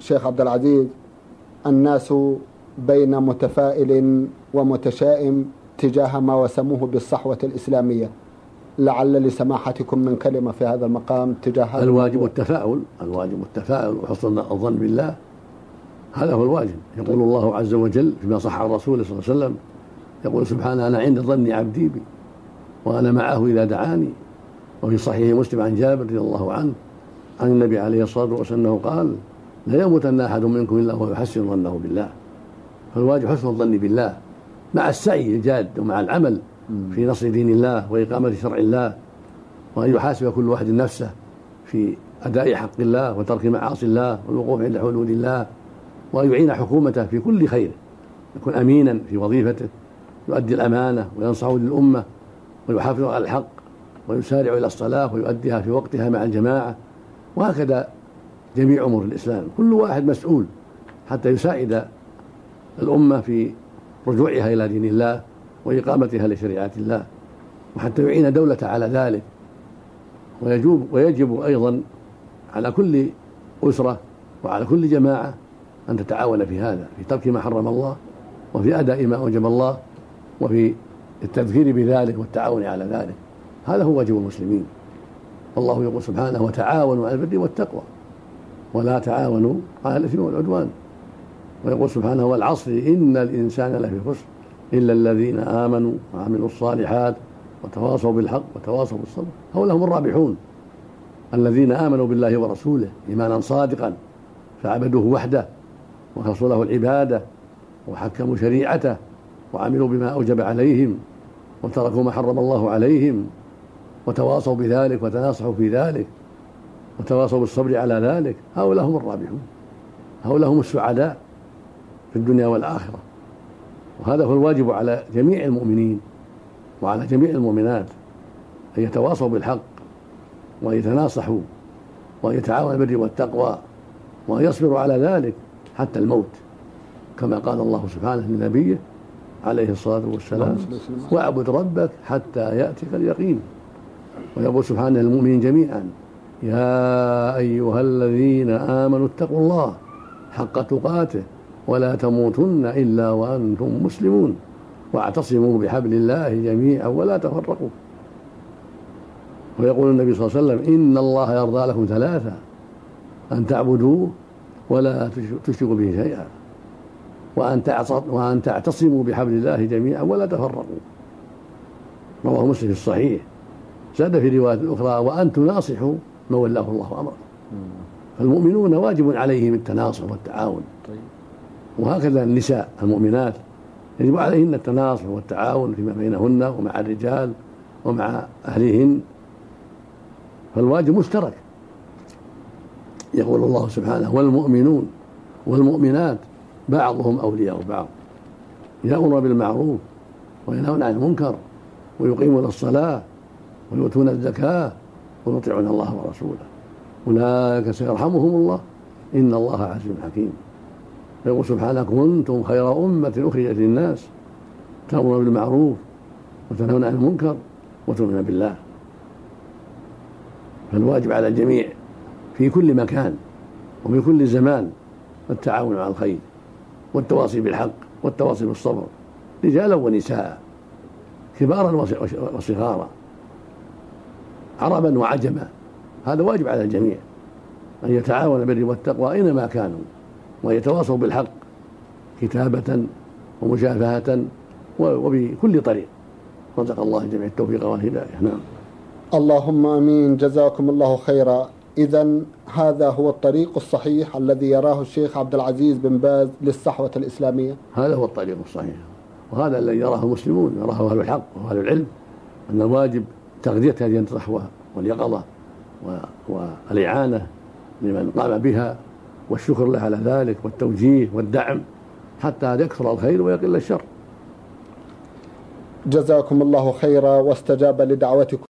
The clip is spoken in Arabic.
شيخ عبد العزيز، الناس بين متفائل ومتشائم تجاه ما وسموه بالصحوة الإسلامية، لعل لسماحتكم من كلمة في هذا المقام تجاه هذا الواجب التفاؤل وحسن الظن بالله، هذا هو الواجب. يقول الله عز وجل فيما صح عن رسوله صلى الله عليه وسلم، يقول سبحانه: أنا عند ظن عبدي بي وأنا معه إذا دعاني. وفي صحيح مسلم عن جابر رضي الله عنه عن النبي عليه الصلاة والسلام قال: لا يموتن أحد منكم إلا وهو يحسن ظنه بالله. فالواجب حسن الظن بالله مع السعي الجاد ومع العمل في نصر دين الله وإقامة شرع الله، وأن يحاسب كل واحد نفسه في أداء حق الله وترك معاصي الله والوقوف عند حدود الله، وأن يعين حكومته في كل خير، يكون أمينا في وظيفته، يؤدي الأمانة وينصح للأمة ويحافظ على الحق ويسارع إلى الصلاة ويؤديها في وقتها مع الجماعة. وهكذا جميع أمور الإسلام، كل واحد مسؤول حتى يساعد الأمة في رجوعها إلى دين الله وإقامتها لشريعة الله، وحتى يعين دولة على ذلك. ويجب أيضا على كل أسرة وعلى كل جماعة أن تتعاون في هذا، في ترك ما حرم الله وفي أداء ما أوجب الله وفي التذكير بذلك والتعاون على ذلك. هذا هو واجب المسلمين. والله يقول سبحانه: وتعاونوا على البر والتقوى ولا تعاونوا على الإثم والعدوان. ويقول سبحانه: والعصر إن الإنسان لفي خسر إلا الذين آمنوا وعملوا الصالحات وتواصوا بالحق وتواصوا بالصبر هؤلاء هم الرابحون. الذين آمنوا بالله ورسوله إيمانا صادقا فعبدوه وحده وخلصوا له العبادة وحكموا شريعته وعملوا بما أوجب عليهم وتركوا ما حرم الله عليهم وتواصوا بذلك وتناصحوا في ذلك وتواصوا بالصبر على ذلك، هؤلاء هم الرابحون، هؤلاء هم السعداء في الدنيا والآخرة. وهذا هو الواجب على جميع المؤمنين وعلى جميع المؤمنات، أن يتواصوا بالحق وأن يتناصحوا وأن يتعاونوا بالبر والتقوى وأن يصبروا على ذلك حتى الموت، كما قال الله سبحانه لنبيه عليه الصلاة والسلام: واعبد ربك حتى يأتيك اليقين. ويقول سبحانه للمؤمنين جميعا: يا أيها الذين آمنوا اتقوا الله حق تقاته ولا تموتن إلا وأنتم مسلمون واعتصموا بحبل الله جميعا ولا تفرقوا. ويقول النبي صلى الله عليه وسلم: إن الله يرضى لكم ثلاثة: أن تعبدوه ولا تشركوا به شيئا، وأن تعتصموا بحبل الله جميعا ولا تفرقوا. رواه مسلم في الصحيح. زاد في رواية أخرى: وأن تناصحوا من ولاه الله أمره. فالمؤمنون واجب عليهم التناصح والتعاون. وهكذا النساء المؤمنات يجب عليهن التناصح والتعاون فيما بينهن ومع الرجال ومع أهلهن، فالواجب مشترك. يقول الله سبحانه: والمؤمنون والمؤمنات بعضهم أولياء بعض يأمرون بالمعروف وينهون عن المنكر ويقيمون الصلاة ويؤتون الزكاة ويطيعون الله ورسوله أولئك سيرحمهم الله إن الله عزيز حكيم. يقول سبحانه: كنتم خير أمة أخرجت للناس تأمرون بالمعروف وتنهون عن المنكر وتؤمنون بالله. فالواجب على الجميع في كل مكان وفي كل زمان التعاون على الخير والتواصي بالحق والتواصي بالصبر، رجالا ونساء، كبارا وصغارا، عربا وعجما. هذا واجب على الجميع أن يتعاون بالبر والتقوى أينما كانوا، وأن يتواصوا بالحق كتابة ومشافهة وبكل طريق. رزق الله الجميع التوفيق والهداية. نعم. اللهم آمين. جزاكم الله خيرا. إذن هذا هو الطريق الصحيح الذي يراه الشيخ عبد العزيز بن باز للصحوة الإسلامية. هذا هو الطريق الصحيح، وهذا الذي يراه المسلمون، يراه أهل الحق وأهل العلم، أن الواجب تغذية هذه الصحوة واليقظة والإعانة لمن قام بها والشكر له على ذلك والتوجيه والدعم حتى يكثر الخير ويقل الشر. جزاكم الله خيرا واستجاب لدعوتكم.